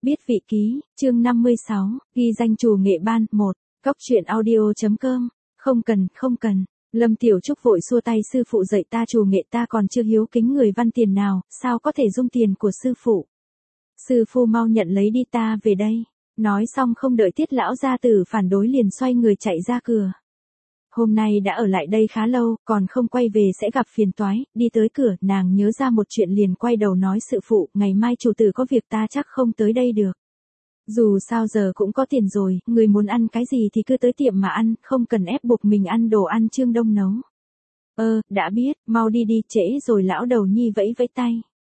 Biết vị ký, chương 56, ghi danh chủ nghệ ban, 1, Cóc truyện audio.com, không cần. Lâm Tiểu Trúc vội xua tay, sư phụ dạy ta chủ nghệ ta còn chưa hiếu kính người văn tiền nào, sao có thể dung tiền của sư phụ. Sư phụ mau nhận lấy đi, ta về đây. Nói xong không đợi Tiết lão gia tử phản đối liền xoay người chạy ra cửa. Hôm nay đã ở lại đây khá lâu, còn không quay về sẽ gặp phiền toái, đi tới cửa, nàng nhớ ra một chuyện liền quay đầu nói sư phụ, ngày mai chủ tử có việc ta chắc không tới đây được. Dù sao giờ cũng có tiền rồi, người muốn ăn cái gì thì cứ tới tiệm mà ăn, không cần ép buộc mình ăn đồ ăn Trương Đông nấu. Đã biết, mau đi đi, trễ rồi. Lão đầu nhi vẫy vẫy tay.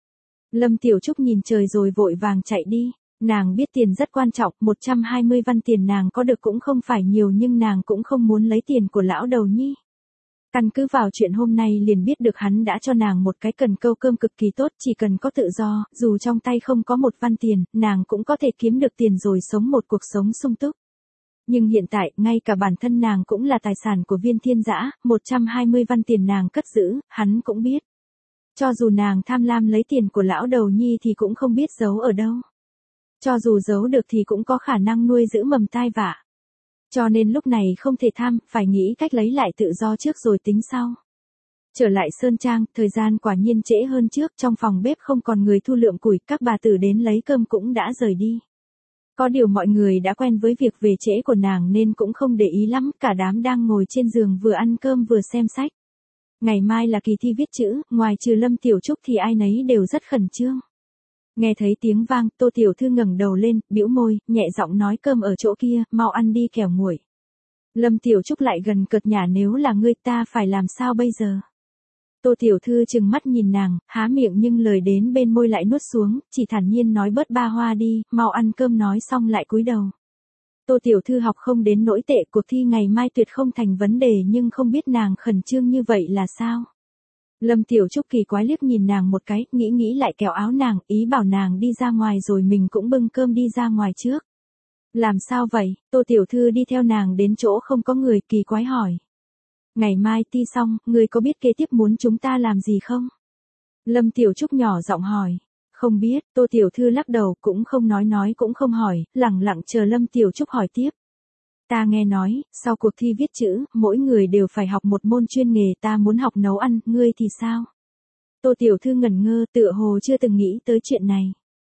Lâm Tiểu Trúc nhìn trời rồi vội vàng chạy đi. Nàng biết tiền rất quan trọng, 120 văn tiền nàng có được cũng không phải nhiều nhưng nàng cũng không muốn lấy tiền của lão đầu nhi. Căn cứ vào chuyện hôm nay liền biết được hắn đã cho nàng một cái cần câu cơm cực kỳ tốt, chỉ cần có tự do, dù trong tay không có một văn tiền, nàng cũng có thể kiếm được tiền rồi sống một cuộc sống sung túc. Nhưng hiện tại, ngay cả bản thân nàng cũng là tài sản của Viên Thiên Dã, 120 văn tiền nàng cất giữ, hắn cũng biết. Cho dù nàng tham lam lấy tiền của lão đầu nhi thì cũng không biết giấu ở đâu. Cho dù giấu được thì cũng có khả năng nuôi giữ mầm tai vạ. Cho nên lúc này không thể tham, phải nghĩ cách lấy lại tự do trước rồi tính sau. Trở lại Sơn Trang, thời gian quả nhiên trễ hơn trước, trong phòng bếp không còn người thu lượm củi, các bà tử đến lấy cơm cũng đã rời đi. Có điều mọi người đã quen với việc về trễ của nàng nên cũng không để ý lắm, cả đám đang ngồi trên giường vừa ăn cơm vừa xem sách. Ngày mai là kỳ thi viết chữ, ngoài trừ Lâm Tiểu Trúc thì ai nấy đều rất khẩn trương. Nghe thấy tiếng vang, Tô Tiểu Thư ngẩng đầu lên, bĩu môi, nhẹ giọng nói cơm ở chỗ kia, mau ăn đi kẻo nguội. Lâm Tiểu Trúc lại gần cợt nhả, nếu là ngươi ta phải làm sao bây giờ? Tô Tiểu Thư trừng mắt nhìn nàng, há miệng nhưng lời đến bên môi lại nuốt xuống, chỉ thản nhiên nói bớt ba hoa đi, mau ăn cơm, nói xong lại cúi đầu. Tô Tiểu Thư học không đến nỗi tệ, cuộc thi ngày mai tuyệt không thành vấn đề, nhưng không biết nàng khẩn trương như vậy là sao? Lâm Tiểu Trúc kỳ quái liếc nhìn nàng một cái, nghĩ lại kéo áo nàng, ý bảo nàng đi ra ngoài rồi mình cũng bưng cơm đi ra ngoài trước. Làm sao vậy? Tô Tiểu Thư đi theo nàng đến chỗ không có người, kỳ quái hỏi. Ngày mai thi xong, ngươi có biết kế tiếp muốn chúng ta làm gì không? Lâm Tiểu Trúc nhỏ giọng hỏi. Không biết, Tô Tiểu Thư lắc đầu, cũng không nói cũng không hỏi, lẳng lặng chờ Lâm Tiểu Trúc hỏi tiếp. Ta nghe nói, sau cuộc thi viết chữ, mỗi người đều phải học một môn chuyên nghề, ta muốn học nấu ăn, ngươi thì sao? Tô Tiểu Thư ngẩn ngơ, tựa hồ chưa từng nghĩ tới chuyện này.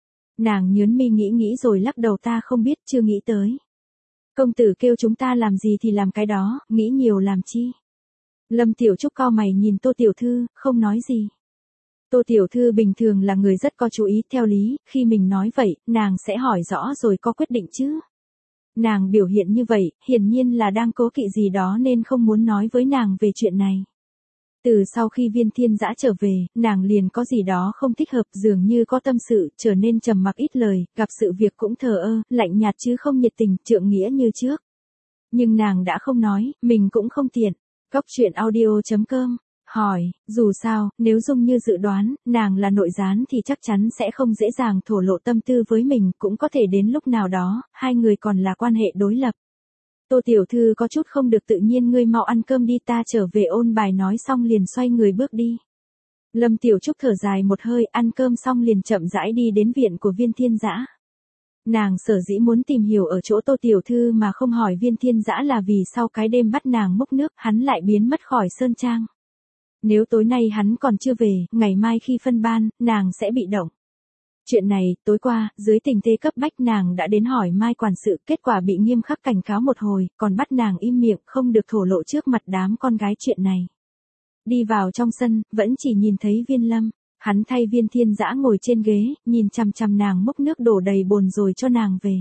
Nàng nhớn mi nghĩ rồi lắc đầu, ta không biết, chưa nghĩ tới. Công tử kêu chúng ta làm gì thì làm cái đó, nghĩ nhiều làm chi? Lâm Tiểu Trúc cau mày nhìn Tô Tiểu Thư, không nói gì. Tô Tiểu Thư bình thường là người rất có chú ý, theo lý, khi mình nói vậy, nàng sẽ hỏi rõ rồi có quyết định chứ. Nàng biểu hiện như vậy, hiển nhiên là đang cố kỵ gì đó nên không muốn nói với nàng về chuyện này. Từ sau khi Viên Thiên Dã trở về, nàng liền có gì đó không thích hợp, dường như có tâm sự, trở nên trầm mặc ít lời, gặp sự việc cũng thờ ơ, lạnh nhạt chứ không nhiệt tình, trượng nghĩa như trước. Nhưng nàng đã không nói, mình cũng không tiện. Cóc truyện audio.com hỏi, dù sao, nếu dung như dự đoán, nàng là nội gián thì chắc chắn sẽ không dễ dàng thổ lộ tâm tư với mình, cũng có thể đến lúc nào đó, hai người còn là quan hệ đối lập. Tô Tiểu Thư có chút không được tự nhiên, ngươi mau ăn cơm đi, ta trở về ôn bài, nói xong liền xoay người bước đi. Lâm Tiểu Trúc thở dài một hơi, ăn cơm xong liền chậm rãi đi đến viện của Viên Thiên Dã. Nàng sở dĩ muốn tìm hiểu ở chỗ Tô Tiểu Thư mà không hỏi Viên Thiên Dã là vì sau cái đêm bắt nàng múc nước, hắn lại biến mất khỏi Sơn Trang. Nếu tối nay hắn còn chưa về, ngày mai khi phân ban, nàng sẽ bị động. Chuyện này, tối qua, dưới tình thế cấp bách nàng đã đến hỏi Mai quản sự, kết quả bị nghiêm khắc cảnh cáo một hồi, còn bắt nàng im miệng, không được thổ lộ trước mặt đám con gái chuyện này. Đi vào trong sân, vẫn chỉ nhìn thấy Viên Lâm. Hắn thay Viên Thiên Dã ngồi trên ghế, nhìn chằm chằm nàng múc nước đổ đầy bồn rồi cho nàng về.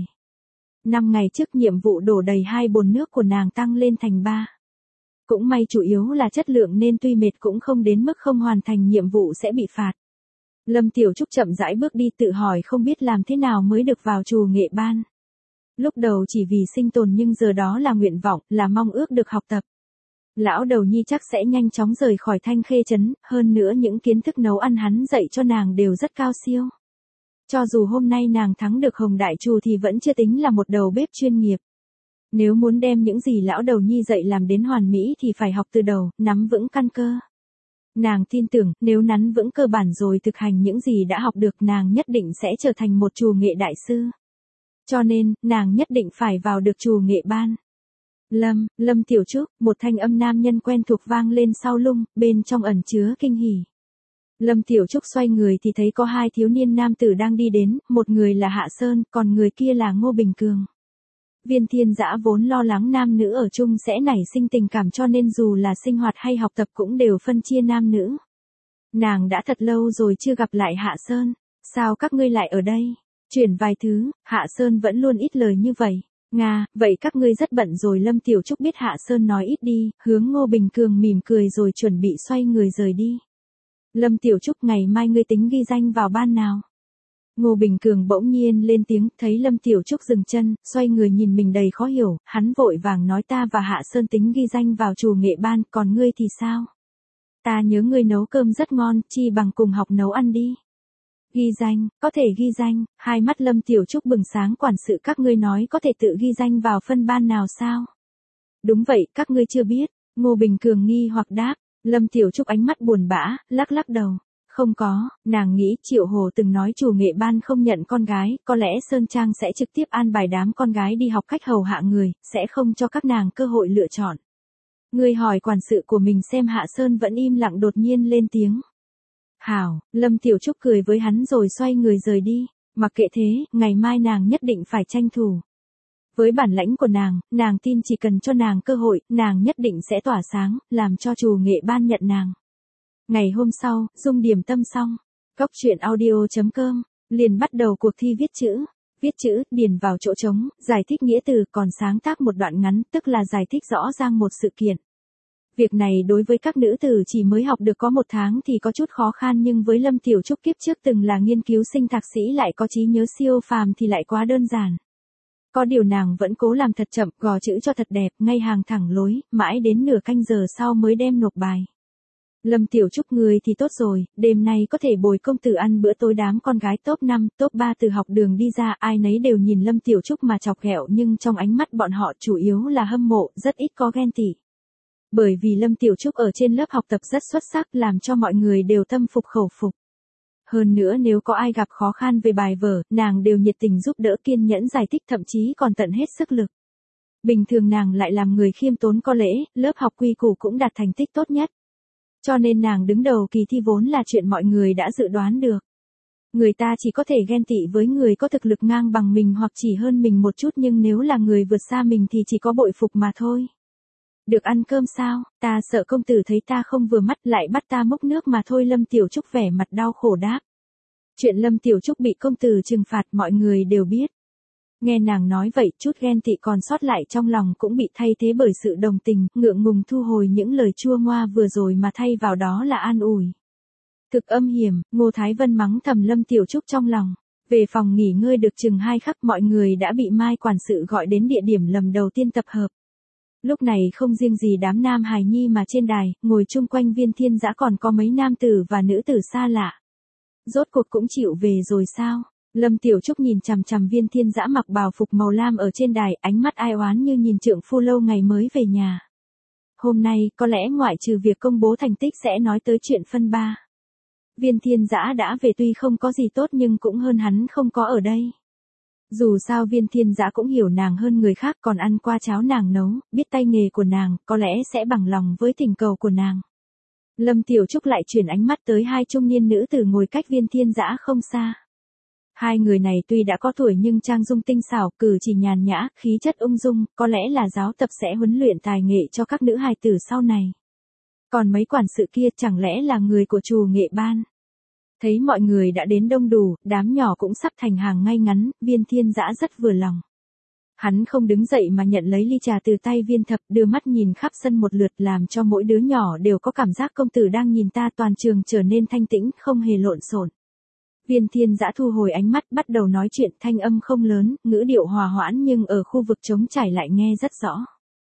5 ngày trước nhiệm vụ đổ đầy 2 bồn nước của nàng tăng lên thành 3. Cũng may chủ yếu là chất lượng nên tuy mệt cũng không đến mức không hoàn thành nhiệm vụ sẽ bị phạt. Lâm Tiểu Trúc chậm rãi bước đi, tự hỏi không biết làm thế nào mới được vào chủ nghệ ban. Lúc đầu chỉ vì sinh tồn nhưng giờ đó là nguyện vọng, là mong ước được học tập. Lão đầu nhi chắc sẽ nhanh chóng rời khỏi Thanh Khê trấn, hơn nữa những kiến thức nấu ăn hắn dạy cho nàng đều rất cao siêu. Cho dù hôm nay nàng thắng được Hồng Đại Trù thì vẫn chưa tính là một đầu bếp chuyên nghiệp. Nếu muốn đem những gì lão đầu nhi dạy làm đến hoàn mỹ thì phải học từ đầu, nắm vững căn cơ. Nàng tin tưởng, nếu nắn vững cơ bản rồi thực hành những gì đã học được, nàng nhất định sẽ trở thành một chủ nghệ đại sư. Cho nên, nàng nhất định phải vào được Trù Nghệ Ban. Lâm Tiểu Trúc, một thanh âm nam nhân quen thuộc vang lên sau lưng, bên trong ẩn chứa kinh hỉ. Lâm Tiểu Trúc xoay người thì thấy có hai thiếu niên nam tử đang đi đến, một người là Hạ Sơn, còn người kia là Ngô Bình Cường. Viên Thiên Dã vốn lo lắng nam nữ ở chung sẽ nảy sinh tình cảm cho nên dù là sinh hoạt hay học tập cũng đều phân chia nam nữ. Nàng đã thật lâu rồi chưa gặp lại Hạ Sơn, sao các ngươi lại ở đây? Chuyển vài thứ, Hạ Sơn vẫn luôn ít lời như vậy. Nga, vậy các ngươi rất bận rồi. Lâm Tiểu Trúc biết Hạ Sơn nói ít đi, hướng Ngô Bình Cường mỉm cười rồi chuẩn bị xoay người rời đi. Lâm Tiểu Trúc, ngày mai ngươi tính ghi danh vào ban nào? Ngô Bình Cường bỗng nhiên lên tiếng, thấy Lâm Tiểu Trúc dừng chân, xoay người nhìn mình đầy khó hiểu, hắn vội vàng nói ta và Hạ Sơn tính ghi danh vào Trù Nghệ Ban, còn ngươi thì sao? Ta nhớ ngươi nấu cơm rất ngon, chi bằng cùng học nấu ăn đi. Ghi danh, có thể ghi danh, hai mắt Lâm Tiểu Trúc bừng sáng, quản sự các ngươi nói có thể tự ghi danh vào phân ban nào sao? Đúng vậy, các ngươi chưa biết, Ngô Bình Cường nghi hoặc đáp. Lâm Tiểu Trúc ánh mắt buồn bã, lắc đầu. Không có, nàng nghĩ Triệu Hồ từng nói Trù Nghệ Ban không nhận con gái, có lẽ Sơn Trang sẽ trực tiếp an bài đám con gái đi học cách hầu hạ người, sẽ không cho các nàng cơ hội lựa chọn. Người hỏi quản sự của mình xem. Hạ Sơn vẫn im lặng đột nhiên lên tiếng. Hảo, Lâm Tiểu Trúc cười với hắn rồi xoay người rời đi, mặc kệ thế, ngày mai nàng nhất định phải tranh thủ. Với bản lãnh của nàng tin chỉ cần cho nàng cơ hội, nàng nhất định sẽ tỏa sáng, làm cho Trù Nghệ Ban nhận nàng. Ngày hôm sau, dung điểm tâm xong, Cóc Truyện Audio.com, liền bắt đầu cuộc thi viết chữ, điền vào chỗ trống, giải thích nghĩa từ, còn sáng tác một đoạn ngắn, tức là giải thích rõ ràng một sự kiện. Việc này đối với các nữ tử chỉ mới học được có 1 tháng thì có chút khó khăn, nhưng với Lâm Tiểu Trúc kiếp trước từng là nghiên cứu sinh thạc sĩ lại có trí nhớ siêu phàm thì lại quá đơn giản. Có điều nàng vẫn cố làm thật chậm, gò chữ cho thật đẹp, ngay hàng thẳng lối, mãi đến nửa canh giờ sau mới đem nộp bài. Lâm Tiểu Trúc, người thì tốt rồi, đêm nay có thể bồi công tử ăn bữa tối. Đám con gái top 5, top 3 từ học đường đi ra, ai nấy đều nhìn Lâm Tiểu Trúc mà chọc ghẹo, nhưng trong ánh mắt bọn họ chủ yếu là hâm mộ, rất ít có ghen tị. Bởi vì Lâm Tiểu Trúc ở trên lớp học tập rất xuất sắc, làm cho mọi người đều tâm phục khẩu phục. Hơn nữa nếu có ai gặp khó khăn về bài vở, nàng đều nhiệt tình giúp đỡ, kiên nhẫn giải thích, thậm chí còn tận hết sức lực. Bình thường nàng lại làm người khiêm tốn có lễ, lớp học quy củ cũng đạt thành tích tốt nhất. Cho nên nàng đứng đầu kỳ thi vốn là chuyện mọi người đã dự đoán được. Người ta chỉ có thể ghen tị với người có thực lực ngang bằng mình hoặc chỉ hơn mình một chút, nhưng nếu là người vượt xa mình thì chỉ có bội phục mà thôi. Được ăn cơm sao, ta sợ công tử thấy ta không vừa mắt lại bắt ta múc nước mà thôi. Lâm Tiểu Trúc vẻ mặt đau khổ đáp. Chuyện Lâm Tiểu Trúc bị công tử trừng phạt mọi người đều biết. Nghe nàng nói vậy, chút ghen tị còn sót lại trong lòng cũng bị thay thế bởi sự đồng tình, ngượng ngùng thu hồi những lời chua ngoa vừa rồi mà thay vào đó là an ủi. Thực âm hiểm, Ngô Thái Vân mắng thầm Lâm Tiểu Trúc trong lòng. Về phòng nghỉ ngơi được chừng 2 khắc, mọi người đã bị Mai quản sự gọi đến địa điểm lầm đầu tiên tập hợp. Lúc này không riêng gì đám nam hài nhi mà trên đài, ngồi chung quanh Viên Thiên Dã còn có mấy nam tử và nữ tử xa lạ. Rốt cuộc cũng chịu về rồi sao? Lâm Tiểu Trúc nhìn chằm chằm Viên Thiên Dã mặc bào phục màu lam ở trên đài, ánh mắt ai oán như nhìn trượng phu lâu ngày mới về nhà. Hôm nay, có lẽ ngoại trừ việc công bố thành tích sẽ nói tới chuyện phân ba. Viên Thiên Dã đã về, tuy không có gì tốt nhưng cũng hơn hắn không có ở đây. Dù sao Viên Thiên Dã cũng hiểu nàng hơn người khác, còn ăn qua cháo nàng nấu, biết tay nghề của nàng, có lẽ sẽ bằng lòng với tình cầu của nàng. Lâm Tiểu Trúc lại chuyển ánh mắt tới 2 trung niên nữ tử ngồi cách Viên Thiên Dã không xa. 2 người này tuy đã có tuổi nhưng trang dung tinh xảo, cử chỉ nhàn nhã, khí chất ung dung, có lẽ là giáo tập sẽ huấn luyện tài nghệ cho các nữ hài tử sau này. Còn mấy quản sự kia chẳng lẽ là người của Trù Nghệ Ban? Thấy mọi người đã đến đông đủ, đám nhỏ cũng sắp thành hàng ngay ngắn, Viên Thiên Dã rất vừa lòng. Hắn không đứng dậy mà nhận lấy ly trà từ tay Viên Thập, đưa mắt nhìn khắp sân một lượt, làm cho mỗi đứa nhỏ đều có cảm giác công tử đang nhìn ta. Toàn trường trở nên thanh tĩnh, không hề lộn xộn. Viên Thiên Dã thu hồi ánh mắt, bắt đầu nói chuyện, thanh âm không lớn, ngữ điệu hòa hoãn nhưng ở khu vực trống trải lại nghe rất rõ.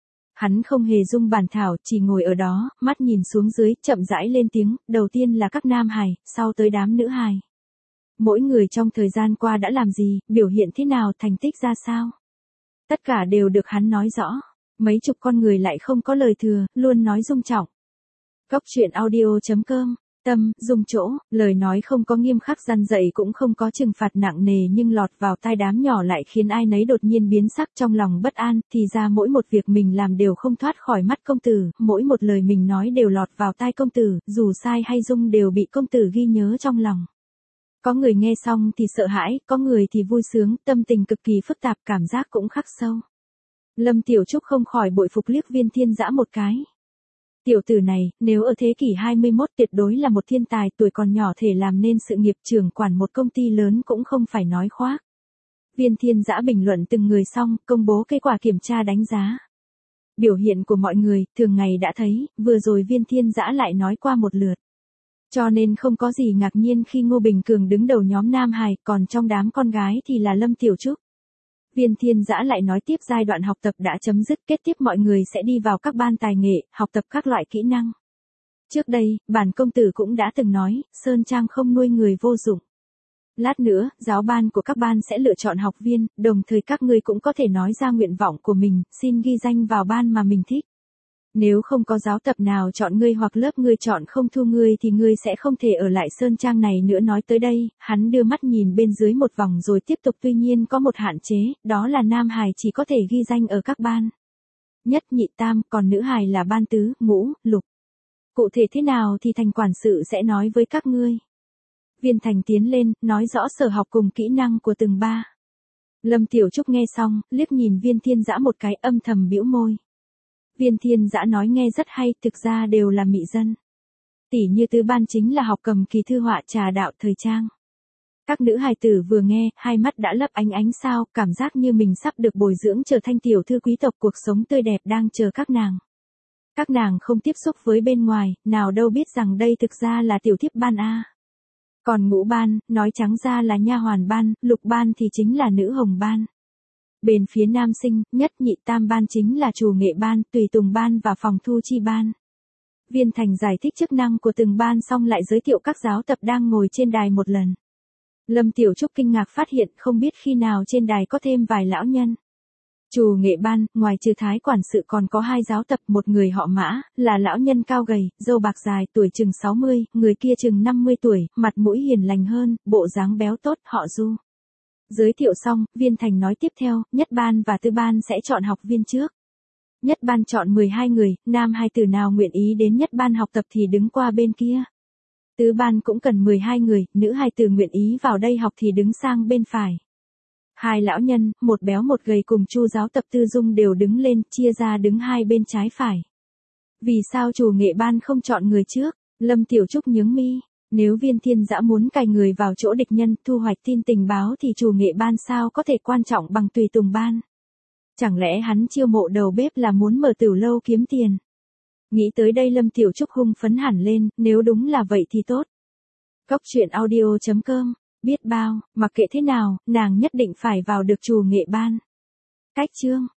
Hắn không hề rung bàn thảo, chỉ ngồi ở đó, mắt nhìn xuống dưới, chậm rãi lên tiếng, đầu tiên là các nam hài, sau tới đám nữ hài. Mỗi người trong thời gian qua đã làm gì, biểu hiện thế nào, thành tích ra sao. Tất cả đều được hắn nói rõ. Mấy chục con người lại không có lời thừa, luôn nói dung trọng. Cóc Truyện Audio.com Tâm, dung chỗ, lời nói không có nghiêm khắc gian dạy cũng không có trừng phạt nặng nề nhưng lọt vào tai đám nhỏ lại khiến ai nấy đột nhiên biến sắc trong lòng bất an, thì ra mỗi một việc mình làm đều không thoát khỏi mắt công tử, mỗi một lời mình nói đều lọt vào tai công tử, dù sai hay dung đều bị công tử ghi nhớ trong lòng. Có người nghe xong thì sợ hãi, có người thì vui sướng, tâm tình cực kỳ phức tạp, cảm giác cũng khắc sâu. Lâm Tiểu Trúc không khỏi bội phục liếc Viên Thiên Dã một cái. Tiểu tử này, nếu ở thế kỷ 21 tuyệt đối là một thiên tài, tuổi còn nhỏ thể làm nên sự nghiệp trưởng quản một công ty lớn cũng không phải nói khoác. Viên Thiên Dã bình luận từng người xong, công bố kết quả kiểm tra đánh giá. Biểu hiện của mọi người, thường ngày đã thấy, vừa rồi Viên Thiên Dã lại nói qua một lượt. Cho nên không có gì ngạc nhiên khi Ngô Bình Cường đứng đầu nhóm nam hài, còn trong đám con gái thì là Lâm Tiểu Trúc. Viên Thiên Dã lại nói tiếp giai đoạn học tập đã chấm dứt, kế tiếp mọi người sẽ đi vào các ban tài nghệ, học tập các loại kỹ năng. Trước đây, bản công tử cũng đã từng nói, Sơn Trang không nuôi người vô dụng. Lát nữa, giáo ban của các ban sẽ lựa chọn học viên, đồng thời các ngươi cũng có thể nói ra nguyện vọng của mình, xin ghi danh vào ban mà mình thích. Nếu không có giáo tập nào chọn ngươi hoặc lớp ngươi chọn không thu ngươi thì ngươi sẽ không thể ở lại Sơn Trang này nữa. Nói tới đây, hắn đưa mắt nhìn bên dưới một vòng rồi tiếp tục, tuy nhiên có một hạn chế, đó là nam hài chỉ có thể ghi danh ở các ban nhất nhị tam, còn nữ hài là ban tứ, ngũ, lục. Cụ thể thế nào thì Thành quản sự sẽ nói với các ngươi. Viên Thành tiến lên, nói rõ sở học cùng kỹ năng của từng ba. Lâm Tiểu Trúc nghe xong, liếc nhìn Viên Thiên Dã một cái, âm thầm bĩu môi. Viên Thiên Dã nói nghe rất hay, thực ra đều là mị dân. Tỉ như tứ ban chính là học cầm kỳ, thư họa, trà đạo, thời trang. Các nữ hài tử vừa nghe, hai mắt đã lấp ánh ánh sao, cảm giác như mình sắp được bồi dưỡng trở thành tiểu thư quý tộc, cuộc sống tươi đẹp đang chờ các nàng. Các nàng không tiếp xúc với bên ngoài, nào đâu biết rằng đây thực ra là tiểu thiếp ban a. Còn ngũ ban, nói trắng ra là nha hoàn ban, lục ban thì chính là nữ hồng ban. Bên phía nam sinh, nhất nhị tam ban chính là chủ nghệ ban, tùy tùng ban và phòng thu chi ban. Viên Thành giải thích chức năng của từng ban xong lại giới thiệu các giáo tập đang ngồi trên đài một lần. Lâm Tiểu Trúc kinh ngạc phát hiện không biết khi nào trên đài có thêm vài lão nhân. Chủ nghệ ban, ngoài trừ Thái quản sự còn có hai giáo tập, một người họ Mã, là lão nhân cao gầy, râu bạc dài, tuổi chừng 60, người kia chừng 50 tuổi, mặt mũi hiền lành hơn, bộ dáng béo tốt, họ Du. Giới thiệu xong, Viên Thành nói tiếp theo, nhất ban và tư ban sẽ chọn học viên trước. Nhất ban chọn 12 người, nam hai tử nào nguyện ý đến nhất ban học tập thì đứng qua bên kia. Tứ ban cũng cần 12 người, nữ hai tử nguyện ý vào đây học thì đứng sang bên phải. Hai lão nhân, một béo một gầy cùng Chu giáo tập Tư Dung đều đứng lên, chia ra đứng hai bên trái phải. Vì sao chủ nghệ ban không chọn người trước? Lâm Tiểu Trúc nhướng mi. Nếu Viên Thiên Dã muốn cài người vào chỗ địch nhân, thu hoạch tin tình báo thì chủ nghệ ban sao có thể quan trọng bằng tùy tùng ban? Chẳng lẽ hắn chiêu mộ đầu bếp là muốn mở tửu lâu kiếm tiền? Nghĩ tới đây Lâm Tiểu Trúc hung phấn hẳn lên, nếu đúng là vậy thì tốt. Cốc truyện audio.com, biết bao, mặc kệ thế nào, nàng nhất định phải vào được chủ nghệ ban. Cách chương